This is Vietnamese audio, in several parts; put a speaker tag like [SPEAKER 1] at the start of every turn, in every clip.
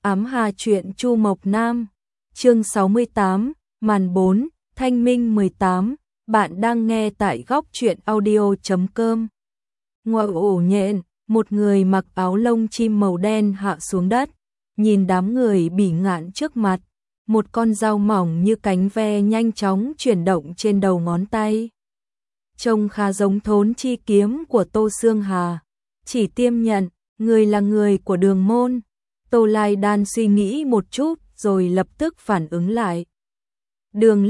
[SPEAKER 1] Ám Hà truyện Chu Mộc Nam, chương 68, màn 4, Thanh Minh 18, bạn đang nghe tại góc truyện audio.com. Ngoài ổ nhện, một người mặc áo lông chim màu đen hạ xuống đất, nhìn đám người bỉ ngạn trước mặt, một con dao mỏng như cánh ve nhanh chóng chuyển động trên đầu ngón tay. Trông khá giống thốn chi kiếm của Tô Xương Hà, chỉ tiêm nhận, người là người của Đường Môn. Tô Lai Đan suy nghĩ một chút rồi lập tức phản ứng lại. Đường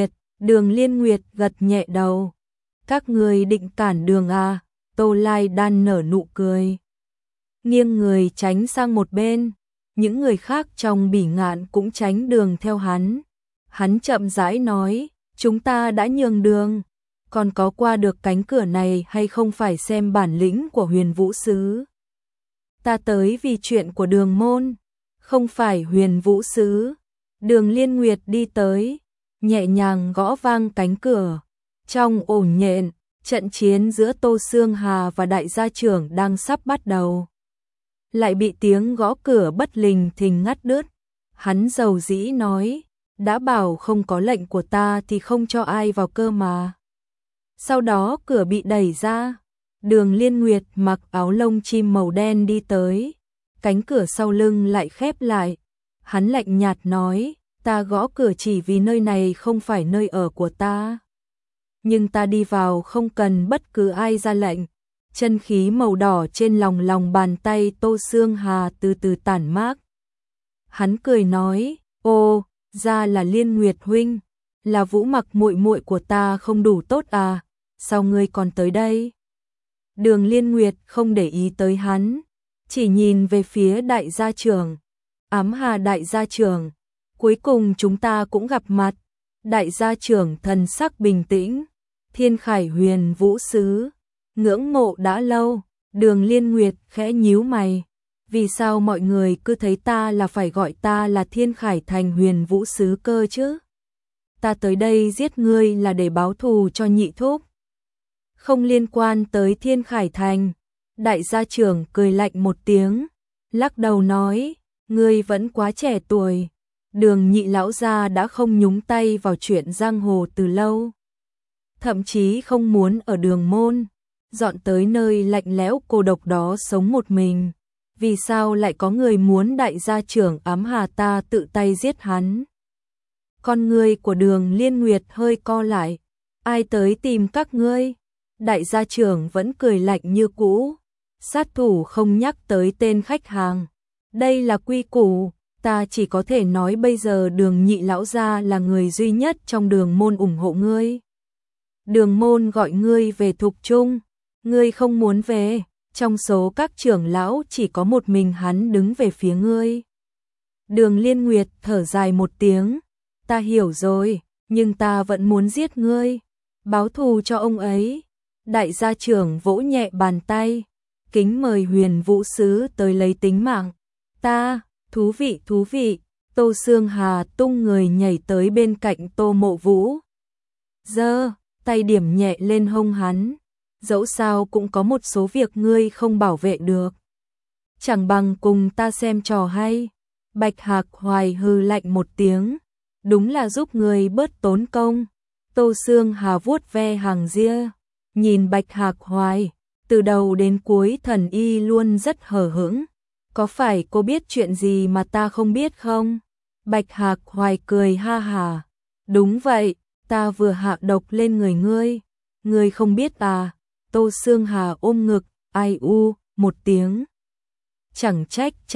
[SPEAKER 1] Liên Nguyệt gật nhẹ đầu. Các người định cản đường à? Tô Lai Đan nở nụ cười, nghiêng người tránh sang một bên. Những người khác trong bỉ ngạn cũng tránh đường theo hắn. Hắn chậm rãi nói, chúng ta đã nhường đường, còn có qua được cánh cửa này hay không phải xem bản lĩnh của Huyền Vũ Sứ. Ta tới vì chuyện của Đường Môn, không phải Huyền Vũ Sứ. Đường Liên Nguyệt đi tới, nhẹ nhàng gõ vang cánh cửa. Trong ổ nhện, trận chiến giữa Tô Xương Hà và đại gia trưởng đang sắp bắt đầu, lại bị tiếng gõ cửa bất lình thình ngắt đứt. Hắn dầu dĩ nói, đã bảo không có lệnh của ta thì không cho ai vào cơ mà. Sau đó cửa bị đẩy ra, Đường Liên Nguyệt mặc áo lông chim màu đen đi tới, cánh cửa sau lưng lại khép lại. Hắn lạnh nhạt nói, ta gõ cửa chỉ vì nơi này không phải nơi ở của ta. Nhưng ta đi vào không cần bất cứ ai ra lệnh. Chân khí màu đỏ trên lòng bàn tay Tô Xương Hà từ từ tản mát. Hắn cười nói, ô, ra là Liên Nguyệt huynh, là Vũ Mặc muội muội của ta không đủ tốt à, sao ngươi còn tới đây? Đường Liên Nguyệt không để ý tới hắn, chỉ nhìn về phía đại gia trưởng. Ám Hà đại gia trưởng, cuối cùng chúng ta cũng gặp mặt. Đại gia trưởng thần sắc bình tĩnh, Thiên Khải Huyền Vũ Sứ, ngưỡng mộ đã lâu. Đường Liên Nguyệt khẽ nhíu mày, vì sao mọi người cứ thấy ta là phải gọi ta là Thiên Khải Thành Huyền Vũ Sứ cơ chứ? Ta tới đây giết ngươi là để báo thù cho nhị thúc, không liên quan tới Thiên Khải Thành. Đại gia trưởng cười lạnh một tiếng, lắc đầu nói, ngươi vẫn quá trẻ tuổi. Đường nhị lão gia đã không nhúng tay vào chuyện giang hồ từ lâu, thậm chí không muốn ở Đường Môn, dọn tới nơi lạnh lẽo cô độc đó sống một mình. Vì sao lại có người muốn đại gia trưởng Ám Hà ta tự tay giết hắn? Con người của Đường Liên Nguyệt hơi co lại, ai tới tìm các ngươi? Đại gia trưởng vẫn cười lạnh như cũ, sát thủ không nhắc tới tên khách hàng. Đây là quy củ, ta chỉ có thể nói bây giờ Đường nhị lão gia là người duy nhất trong Đường Môn ủng hộ ngươi. Đường Môn gọi ngươi về Thục Trung, ngươi không muốn về, trong số các trưởng lão chỉ có một mình hắn đứng về phía ngươi. Đường Liên Nguyệt thở dài một tiếng, ta hiểu rồi, nhưng ta vẫn muốn giết ngươi, báo thù cho ông ấy. Đại gia trưởng vỗ nhẹ bàn tay, kính mời Huyền Vũ Sứ tới lấy tính mạng. Ta, thú vị. Tô Xương Hà tung người nhảy tới bên cạnh Tô Mộ Vũ, giơ tay điểm nhẹ lên hông hắn, dẫu sao cũng có một số việc ngươi không bảo vệ được, chẳng bằng cùng ta xem trò hay. Bạch Hạc Hoài hừ lạnh một tiếng, đúng là giúp ngươi bớt tốn công. Tô Xương Hà vuốt ve hàng ria, nhìn Bạch Hạc Hoài, từ đầu đến cuối thần y luôn rất hờ hững. Có phải cô biết chuyện gì mà ta không biết không? Bạch Hạc Hoài cười ha hà, đúng vậy, ta vừa hạ độc lên người ngươi, ngươi không biết à? Tô Xương Hà ôm ngực, ai u một tiếng. Chẳng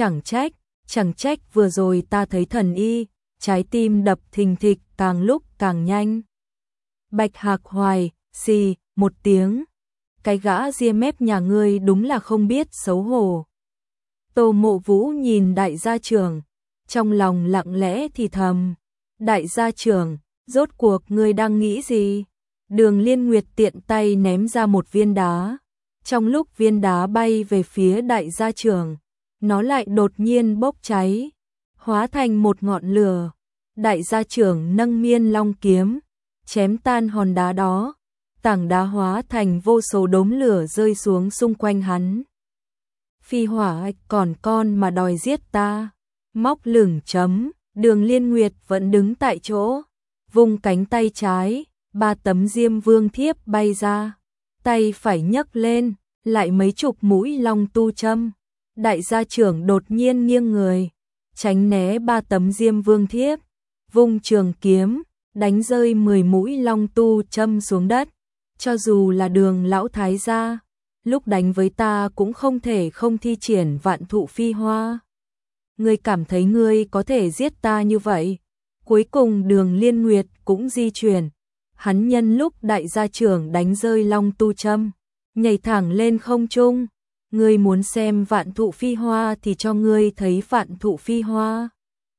[SPEAKER 1] trách vừa rồi ta thấy thần y, trái tim đập thình thịch càng lúc càng nhanh. Bạch Hạc Hoài, xì một tiếng, cái gã ria mép nhà ngươi đúng là không biết xấu hổ. Tô Mộ Vũ nhìn đại gia trưởng, trong lòng lặng lẽ thì thầm, đại gia trưởng, rốt cuộc ngươi đang nghĩ gì? Đường Liên Nguyệt tiện tay ném ra một viên đá, trong lúc viên đá bay về phía đại gia trưởng, nó lại đột nhiên bốc cháy, hóa thành một ngọn lửa. Đại gia trưởng nâng Miên Long kiếm, chém tan hòn đá đó, tảng đá hóa thành vô số đốm lửa rơi xuống xung quanh hắn. Phi hỏa, còn con mà đòi giết ta. móc lửng chấm, Đường Liên Nguyệt vẫn đứng tại chỗ, vung cánh tay trái, 3 tấm Diêm Vương thiếp bay ra, tay phải nhấc lên, lại mấy chục mũi long tu châm. Đại gia trưởng đột nhiên nghiêng người, tránh né 3 tấm Diêm Vương thiếp, vung trường kiếm, đánh rơi 10 mũi long tu châm xuống đất. Cho dù là Đường lão thái gia, lúc đánh với ta cũng không thể không thi triển vạn thụ phi hoa. Ngươi cảm thấy ngươi có thể giết ta như vậy? Cuối cùng Đường Liên Nguyệt cũng di chuyển. Hắn nhân lúc đại gia trưởng đánh rơi long tu châm, nhảy thẳng lên không trung. Ngươi muốn xem vạn thụ phi hoa thì cho ngươi thấy vạn thụ phi hoa.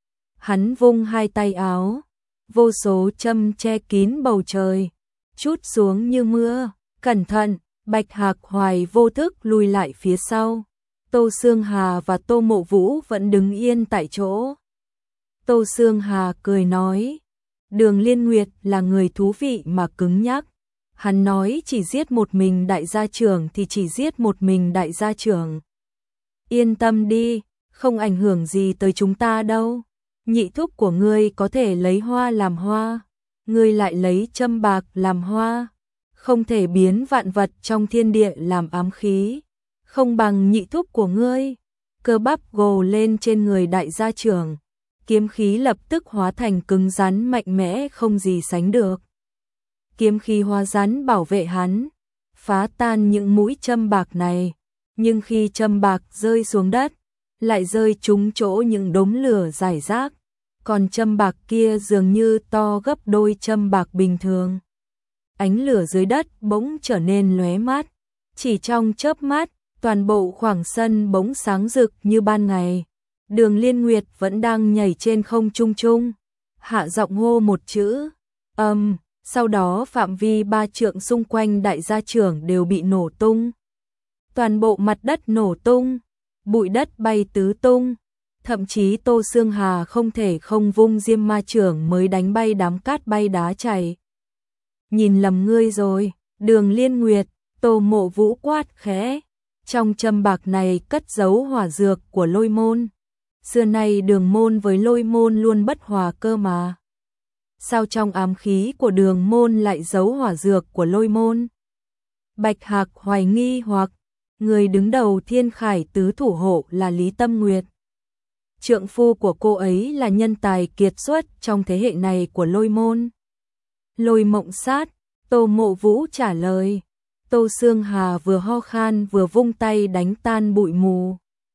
[SPEAKER 1] Hắn vung 2 tay áo, vô số châm che kín bầu trời, trút xuống như mưa. Cẩn thận, Bạch Hạc Hoài vô thức lùi lại phía sau. Tô Sương Hà và Tô Mộ Vũ vẫn đứng yên tại chỗ. Tô Sương Hà cười nói, Đường Liên Nguyệt là người thú vị mà cứng nhắc. Hắn nói chỉ giết một mình đại gia trưởng thì chỉ giết một mình đại gia trưởng. Yên tâm đi, không ảnh hưởng gì tới chúng ta đâu. Nhị thúc của ngươi có thể lấy hoa làm hoa, ngươi lại lấy châm bạc làm hoa. Không thể biến vạn vật trong thiên địa làm ám khí, không bằng nhị thúc của ngươi. Cơ bắp gồ lên trên người đại gia trưởng, kiếm khí lập tức hóa thành cứng rắn mạnh mẽ không gì sánh được. Kiếm khí hóa rắn bảo vệ hắn, phá tan những mũi châm bạc này, nhưng khi châm bạc rơi xuống đất, lại rơi trúng chỗ những đốm lửa rải rác, còn châm bạc kia dường như to gấp đôi châm bạc bình thường. Ánh lửa dưới đất bỗng trở nên lóe mát, chỉ trong chớp mắt, toàn bộ khoảng sân bỗng sáng rực như ban ngày. Đường Liên Nguyệt vẫn đang nhảy trên không trung trung, hạ giọng hô một chữ, sau đó phạm vi 3 trượng xung quanh đại gia trưởng đều bị nổ tung. Toàn bộ mặt đất nổ tung, bụi đất bay tứ tung, thậm chí Tô Sương Hà không thể không vung Diêm Ma trưởng mới đánh bay đám cát bay đá chảy. Nhìn lầm ngươi rồi, Đường Liên Nguyệt, Tô Mộ Vũ quát khẽ. Trong châm bạc này cất giấu hỏa dược của Lôi Môn. Xưa nay Đường môn với Lôi Môn luôn bất hòa cơ mà. Sao trong ám khí của Đường môn lại giấu hỏa dược của Lôi Môn? Bạch Hạc hoài nghi hoặc, người đứng đầu Thiên Khải tứ thủ hộ là Lý Tâm Nguyệt. Trượng phu của cô ấy là nhân tài kiệt xuất trong thế hệ này của Lôi Môn. Lôi Mộng Sát, Tô Mộ Vũ trả lời. Tô Sương Hà vừa ho khan vừa vung tay đánh tan bụi mù.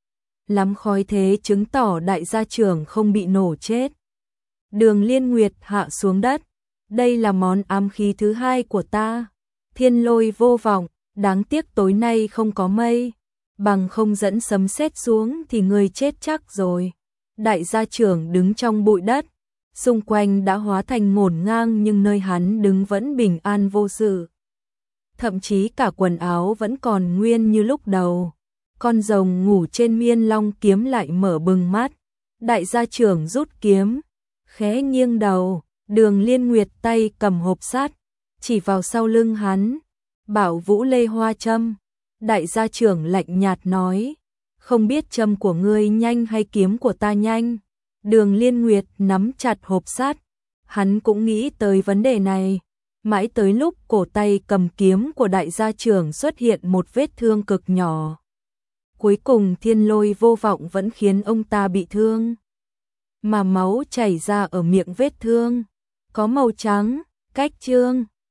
[SPEAKER 1] Lắm khói thế chứng tỏ đại gia trưởng không bị nổ chết. Đường Liên Nguyệt hạ xuống đất. Đây là món ám khí thứ 2 của ta. Thiên lôi vô vọng, đáng tiếc tối nay không có mây. Bằng không dẫn sấm sét xuống thì người chết chắc rồi. Đại gia trưởng đứng trong bụi đất. Xung quanh đã hóa thành ngổn ngang nhưng nơi hắn đứng vẫn bình an vô sự. Thậm chí cả quần áo vẫn còn nguyên như lúc đầu. Con rồng ngủ trên miên long kiếm lại mở bừng mắt. Đại gia trưởng rút kiếm, khẽ nghiêng đầu. Đường Liên Nguyệt tay cầm hộp sắt, chỉ vào sau lưng hắn. Bảo Vũ Lê Hoa châm. Đại gia trưởng lạnh nhạt nói, không biết châm của ngươi nhanh hay kiếm của ta nhanh. Đường Liên Nguyệt nắm chặt hộp sắt, hắn cũng nghĩ tới vấn đề này. Mãi tới lúc cổ tay cầm kiếm của đại gia trưởng xuất hiện một vết thương cực nhỏ. Cuối cùng thiên lôi vô vọng vẫn khiến ông ta bị thương. Mà máu chảy ra ở miệng vết thương, có màu trắng, cách chương.